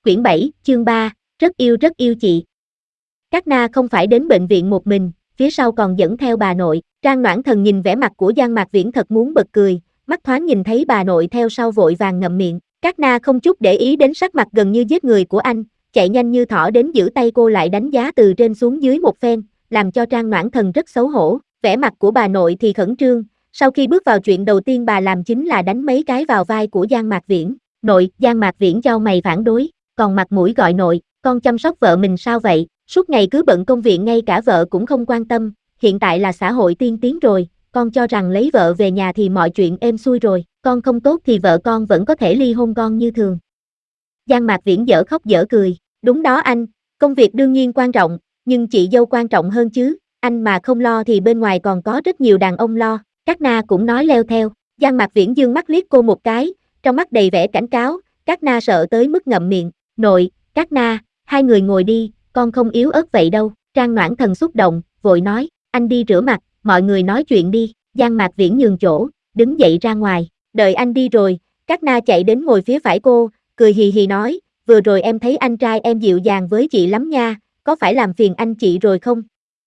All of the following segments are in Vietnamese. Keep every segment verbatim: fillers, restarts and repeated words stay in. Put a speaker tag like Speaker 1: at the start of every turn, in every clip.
Speaker 1: Quyển bảy, chương ba, rất yêu rất yêu chị. Các na không phải đến bệnh viện một mình, phía sau còn dẫn theo bà nội. Trang Noãn Thần nhìn vẻ mặt của Giang Mạc Viễn thật muốn bật cười, mắt thoáng nhìn thấy bà nội theo sau vội vàng ngậm miệng. Các na không chút để ý đến sắc mặt gần như giết người của anh, chạy nhanh như thỏ đến giữ tay cô lại đánh giá từ trên xuống dưới một phen, làm cho Trang Noãn Thần rất xấu hổ. Vẻ mặt của bà nội thì khẩn trương, sau khi bước vào chuyện đầu tiên bà làm chính là đánh mấy cái vào vai của Giang Mạc Viễn. Nội, Giang Mạc Viễn chau mày phản đối, còn mặt mũi gọi nội, con chăm sóc vợ mình sao vậy, suốt ngày cứ bận công việc ngay cả vợ cũng không quan tâm, hiện tại là xã hội tiên tiến rồi, con cho rằng lấy vợ về nhà thì mọi chuyện êm xuôi rồi, con không tốt thì vợ con vẫn có thể ly hôn con như thường. Giang Mạc Viễn dở khóc dở cười, đúng đó anh, công việc đương nhiên quan trọng, nhưng chị dâu quan trọng hơn chứ, anh mà không lo thì bên ngoài còn có rất nhiều đàn ông lo. Các na cũng nói leo theo. Giang Mạc Viễn dương mắt liếc cô một cái, trong mắt đầy vẻ cảnh cáo. Các na sợ tới mức ngậm miệng. Nội, các na, hai người ngồi đi, con không yếu ớt vậy đâu. Trang Noãn Thần xúc động, vội nói, anh đi rửa mặt, mọi người nói chuyện đi. Giang Mạc Viễn nhường chỗ, đứng dậy ra ngoài. Đợi anh đi rồi, các na chạy đến ngồi phía phải cô, cười hì hì nói, vừa rồi em thấy anh trai em dịu dàng với chị lắm nha, có phải làm phiền anh chị rồi không?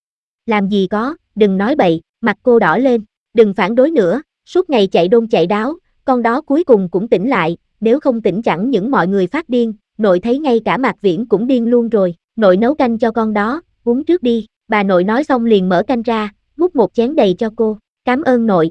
Speaker 1: Làm gì có, đừng nói bậy. Mặt cô đỏ lên. Đừng phản đối nữa, suốt ngày chạy đôn chạy đáo, con đó cuối cùng cũng tỉnh lại, nếu không tỉnh chẳng những mọi người phát điên, nội thấy ngay cả Mạc Viễn cũng điên luôn rồi, nội nấu canh cho con đó, uống trước đi. Bà nội nói xong liền mở canh ra, múc một chén đầy cho cô. Cảm ơn nội.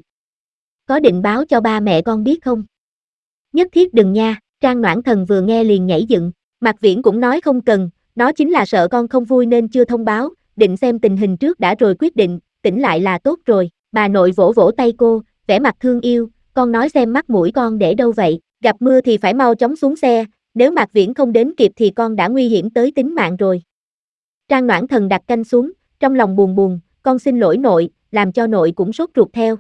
Speaker 1: Có định báo cho ba mẹ con biết không? Nhất thiết đừng nha. Trang Noãn Thần vừa nghe liền nhảy dựng. Mạc Viễn cũng nói không cần, nó chính là sợ con không vui nên chưa thông báo, định xem tình hình trước đã rồi quyết định, tỉnh lại là tốt rồi. Bà nội vỗ vỗ tay cô, vẻ mặt thương yêu, con nói xem mắt mũi con để đâu vậy, gặp mưa thì phải mau chóng xuống xe, nếu Mạc Viễn không đến kịp thì con đã nguy hiểm tới tính mạng rồi. Trang Noãn Thần đặt canh xuống, trong lòng buồn buồn, con xin lỗi nội, làm cho nội cũng sốt ruột theo.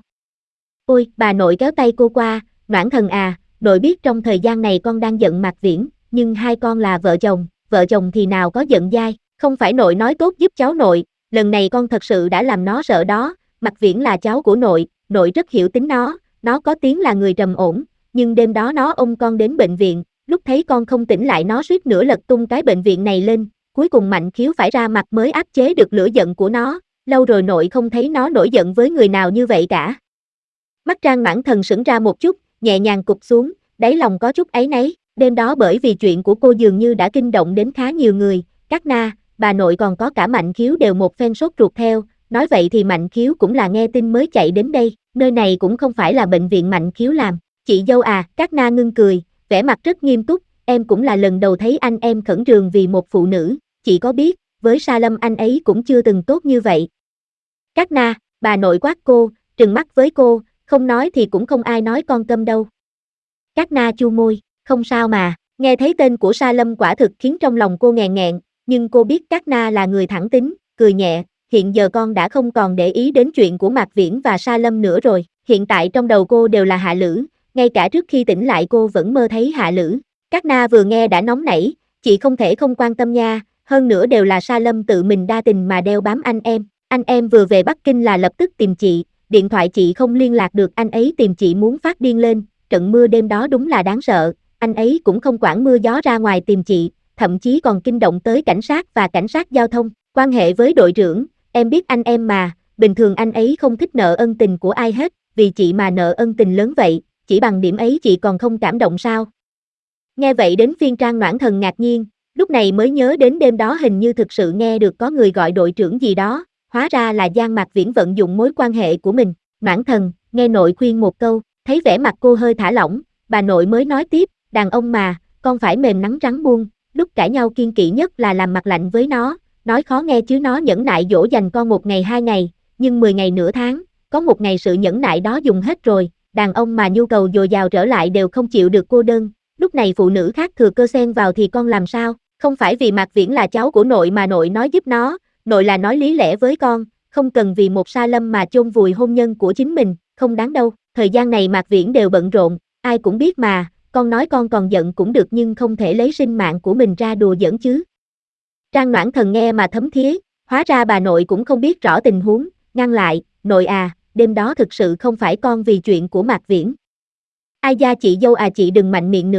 Speaker 1: Ôi, bà nội kéo tay cô qua, Noãn Thần à, nội biết trong thời gian này con đang giận Mạc Viễn, nhưng hai con là vợ chồng, vợ chồng thì nào có giận dai, không phải nội nói tốt giúp cháu nội, lần này con thật sự đã làm nó sợ đó. Mạc Viễn là cháu của nội, nội rất hiểu tính nó, nó có tiếng là người trầm ổn, nhưng đêm đó nó ôm con đến bệnh viện, lúc thấy con không tỉnh lại nó suýt nữa lật tung cái bệnh viện này lên, cuối cùng Mạnh Khiếu phải ra mặt mới áp chế được lửa giận của nó, lâu rồi nội không thấy nó nổi giận với người nào như vậy cả. Mắt Trang Noãn Thần sững ra một chút, nhẹ nhàng cụp xuống, đáy lòng có chút áy náy, đêm đó bởi vì chuyện của cô dường như đã kinh động đến khá nhiều người, các na, bà nội còn có cả Mạnh Khiếu đều một phen sốt ruột theo. Nói vậy thì Mạnh Khiếu cũng là nghe tin mới chạy đến đây, nơi này cũng không phải là bệnh viện Mạnh Khiếu làm. Chị dâu à, các na ngưng cười, vẻ mặt rất nghiêm túc, em cũng là lần đầu thấy anh em khẩn trương vì một phụ nữ, chị có biết, với Sa Lâm anh ấy cũng chưa từng tốt như vậy. Các na, bà nội quát cô, trừng mắt với cô, không nói thì cũng không ai nói con câm đâu. Các na chu môi, không sao mà, nghe thấy tên của Sa Lâm quả thực khiến trong lòng cô nghẹn nghẹn, nhưng cô biết các na là người thẳng tính, cười nhẹ. Hiện giờ con đã không còn để ý đến chuyện của Mạc Viễn và Sa Lâm nữa rồi, hiện tại trong đầu cô đều là Hạ Lữ, ngay cả trước khi tỉnh lại cô vẫn mơ thấy Hạ Lữ. Các na vừa nghe đã nóng nảy, chị không thể không quan tâm nha, hơn nữa đều là Sa Lâm tự mình đa tình mà đeo bám anh em, anh em vừa về Bắc Kinh là lập tức tìm chị, điện thoại chị không liên lạc được anh ấy tìm chị muốn phát điên lên, trận mưa đêm đó đúng là đáng sợ, anh ấy cũng không quản mưa gió ra ngoài tìm chị, thậm chí còn kinh động tới cảnh sát và cảnh sát giao thông, quan hệ với đội trưởng. Em biết anh em mà, bình thường anh ấy không thích nợ ân tình của ai hết, vì chị mà nợ ân tình lớn vậy, chỉ bằng điểm ấy chị còn không cảm động sao? Nghe vậy đến phiên Trang Noãn Thần ngạc nhiên, lúc này mới nhớ đến đêm đó hình như thực sự nghe được có người gọi đội trưởng gì đó, hóa ra là Giang Mạc Viễn vận dụng mối quan hệ của mình. Noãn Thần, nghe nội khuyên một câu, thấy vẻ mặt cô hơi thả lỏng, bà nội mới nói tiếp, đàn ông mà, con phải mềm nắng rắn buông, lúc cãi nhau kiên kỵ nhất là làm mặt lạnh với nó. Nói khó nghe chứ nó nhẫn nại dỗ dành con một ngày hai ngày, nhưng mười ngày nửa tháng, có một ngày sự nhẫn nại đó dùng hết rồi, đàn ông mà nhu cầu dồi dào trở lại đều không chịu được cô đơn, lúc này phụ nữ khác thừa cơ xen vào thì con làm sao, không phải vì Mạc Viễn là cháu của nội mà nội nói giúp nó, nội là nói lý lẽ với con, không cần vì một Sa Lâm mà chôn vùi hôn nhân của chính mình, không đáng đâu, thời gian này Mạc Viễn đều bận rộn, ai cũng biết mà, con nói con còn giận cũng được nhưng không thể lấy sinh mạng của mình ra đùa giỡn chứ. Trang Noãn Thần nghe mà thấm thía, hóa ra bà nội cũng không biết rõ tình huống, ngăn lại, nội à, đêm đó thực sự không phải con vì chuyện của Mạc Viễn. Ai da chị dâu à chị đừng mạnh miệng nữa,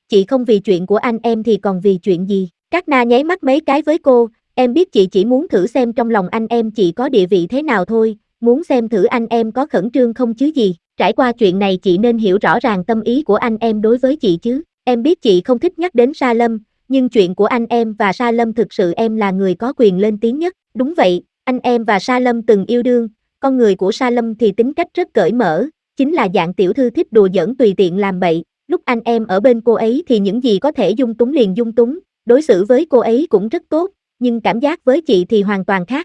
Speaker 1: chị không vì chuyện của anh em thì còn vì chuyện gì? Các na nháy mắt mấy cái với cô, em biết chị chỉ muốn thử xem trong lòng anh em chị có địa vị thế nào thôi, muốn xem thử anh em có khẩn trương không chứ gì. Trải qua chuyện này chị nên hiểu rõ ràng tâm ý của anh em đối với chị chứ. Em biết chị không thích nhắc đến Sa Lâm, nhưng chuyện của anh em và Sa Lâm thực sự em là người có quyền lên tiếng nhất. Đúng vậy, anh em và Sa Lâm từng yêu đương, con người của Sa Lâm thì tính cách rất cởi mở, chính là dạng tiểu thư thích đùa giỡn tùy tiện làm bậy. Lúc anh em ở bên cô ấy thì những gì có thể dung túng liền dung túng, đối xử với cô ấy cũng rất tốt, nhưng cảm giác với chị thì hoàn toàn khác.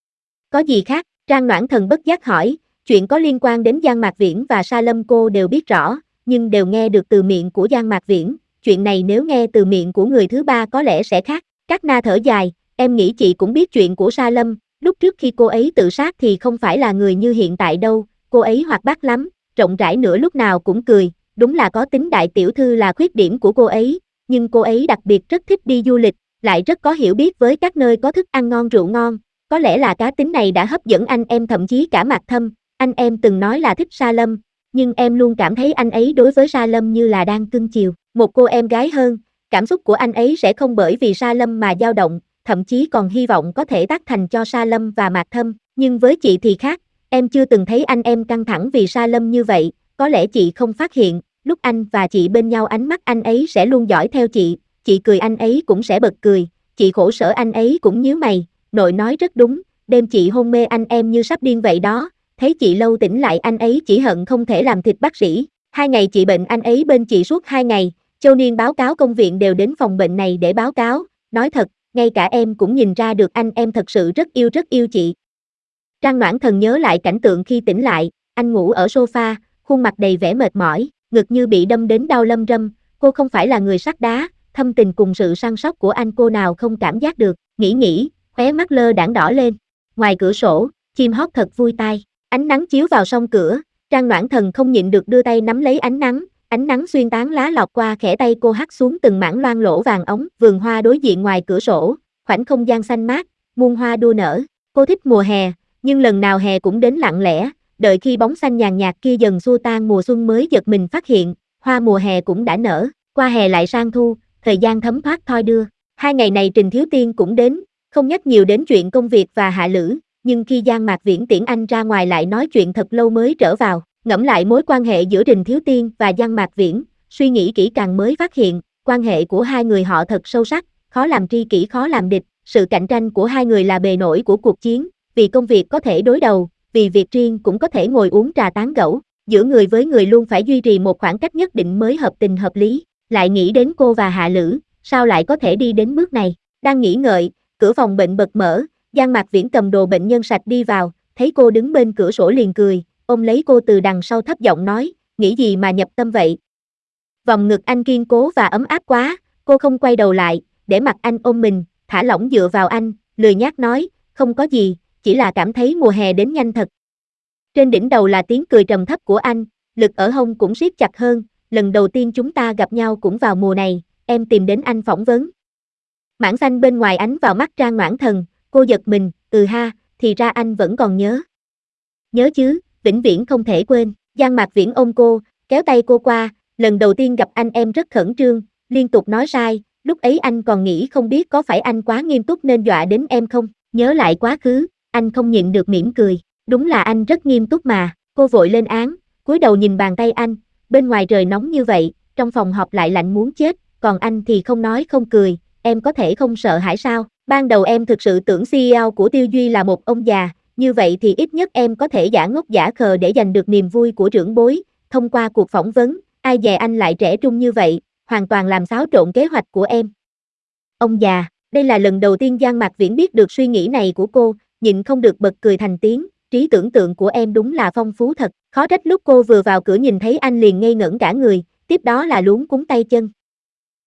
Speaker 1: Có gì khác? Trang Noãn Thần bất giác hỏi, chuyện có liên quan đến Giang Mạc Viễn và Sa Lâm cô đều biết rõ, nhưng đều nghe được từ miệng của Giang Mạc Viễn, chuyện này nếu nghe từ miệng của người thứ ba có lẽ sẽ khác. Các na thở dài, em nghĩ chị cũng biết chuyện của Sa Lâm, lúc trước khi cô ấy tự sát thì không phải là người như hiện tại đâu, cô ấy hoạt bát lắm, rộng rãi nữa lúc nào cũng cười, đúng là có tính đại tiểu thư là khuyết điểm của cô ấy, nhưng cô ấy đặc biệt rất thích đi du lịch, lại rất có hiểu biết với các nơi có thức ăn ngon rượu ngon, có lẽ là cá tính này đã hấp dẫn anh em thậm chí cả Mạc Thâm, anh em từng nói là thích Sa Lâm, nhưng em luôn cảm thấy anh ấy đối với Sa Lâm như là đang cưng chiều một cô em gái hơn, cảm xúc của anh ấy sẽ không bởi vì Sa Lâm mà dao động, thậm chí còn hy vọng có thể tác thành cho Sa Lâm và Mạc Thâm, nhưng với chị thì khác, em chưa từng thấy anh em căng thẳng vì Sa Lâm như vậy, có lẽ chị không phát hiện, lúc anh và chị bên nhau ánh mắt anh ấy sẽ luôn dõi theo chị, chị cười anh ấy cũng sẽ bật cười, chị khổ sở anh ấy cũng nhíu mày, nội nói rất đúng, đêm chị hôn mê anh em như sắp điên vậy đó, thấy chị lâu tỉnh lại anh ấy chỉ hận không thể làm thịt bác sĩ, hai ngày chị bệnh anh ấy bên chị suốt hai ngày, Châu Niên báo cáo công viện đều đến phòng bệnh này để báo cáo, nói thật, ngay cả em cũng nhìn ra được anh em thật sự rất yêu rất yêu chị. Trang Noãn Thần nhớ lại cảnh tượng khi tỉnh lại, anh ngủ ở sofa, khuôn mặt đầy vẻ mệt mỏi, ngực như bị đâm đến đau lâm râm, cô không phải là người sắt đá, thâm tình cùng sự săn sóc của anh cô nào không cảm giác được, nghĩ nghĩ, khóe mắt lơ đãng đỏ lên. Ngoài cửa sổ, chim hót thật vui tai, ánh nắng chiếu vào song cửa, Trang Noãn Thần không nhịn được đưa tay nắm lấy ánh nắng, ánh nắng xuyên tán lá lọt qua khẽ tay cô hắt xuống từng mảng loang lỗ vàng óng, vườn hoa đối diện ngoài cửa sổ, khoảnh không gian xanh mát, muôn hoa đua nở, cô thích mùa hè, nhưng lần nào hè cũng đến lặng lẽ, đợi khi bóng xanh nhàn nhạt kia dần xua tan mùa xuân mới giật mình phát hiện, hoa mùa hè cũng đã nở, qua hè lại sang thu, thời gian thấm thoát thoi đưa. Hai ngày này Trình Thiếu Tiên cũng đến, không nhắc nhiều đến chuyện công việc và Hạ Lữ, nhưng khi Giang Mạc Viễn tiễn anh ra ngoài lại nói chuyện thật lâu mới trở vào, ngẫm lại mối quan hệ giữa Trình Thiếu Tiên và Giang Mạc Viễn, suy nghĩ kỹ càng mới phát hiện, quan hệ của hai người họ thật sâu sắc, khó làm tri kỷ khó làm địch, sự cạnh tranh của hai người là bề nổi của cuộc chiến, vì công việc có thể đối đầu, vì việc riêng cũng có thể ngồi uống trà tán gẫu, giữa người với người luôn phải duy trì một khoảng cách nhất định mới hợp tình hợp lý, lại nghĩ đến cô và Hạ Lữ, sao lại có thể đi đến bước này, đang nghĩ ngợi, cửa phòng bệnh bật mở, Giang Mạc Viễn cầm đồ bệnh nhân sạch đi vào, thấy cô đứng bên cửa sổ liền cười, ôm lấy cô từ đằng sau thấp giọng nói, nghĩ gì mà nhập tâm vậy. Vòng ngực anh kiên cố và ấm áp quá, cô không quay đầu lại, để mặc anh ôm mình, thả lỏng dựa vào anh, lười nhác nói, không có gì, chỉ là cảm thấy mùa hè đến nhanh thật. Trên đỉnh đầu là tiếng cười trầm thấp của anh, lực ở hông cũng siết chặt hơn, lần đầu tiên chúng ta gặp nhau cũng vào mùa này, em tìm đến anh phỏng vấn. Mảng xanh bên ngoài ánh vào mắt Trang Noãn Thần, cô giật mình, ừ ha, thì ra anh vẫn còn nhớ. Nhớ chứ, vĩnh viễn không thể quên, Giang Mạc Viễn ôm cô, kéo tay cô qua, lần đầu tiên gặp anh em rất khẩn trương, liên tục nói sai, lúc ấy anh còn nghĩ không biết có phải anh quá nghiêm túc nên dọa đến em không, nhớ lại quá khứ, anh không nhịn được mỉm cười, đúng là anh rất nghiêm túc mà, cô vội lên án, cúi đầu nhìn bàn tay anh, bên ngoài trời nóng như vậy, trong phòng họp lại lạnh muốn chết, còn anh thì không nói không cười, em có thể không sợ hãi sao, ban đầu em thực sự tưởng xê e ô của Tiêu Duy là một ông già, như vậy thì ít nhất em có thể giả ngốc giả khờ để giành được niềm vui của trưởng bối, thông qua cuộc phỏng vấn, ai dè anh lại trẻ trung như vậy, hoàn toàn làm xáo trộn kế hoạch của em. Ông già, đây là lần đầu tiên Giang Mạc Viễn biết được suy nghĩ này của cô, nhịn không được bật cười thành tiếng, trí tưởng tượng của em đúng là phong phú thật, khó trách lúc cô vừa vào cửa nhìn thấy anh liền ngây ngẩn cả người, tiếp đó là luống cuống tay chân,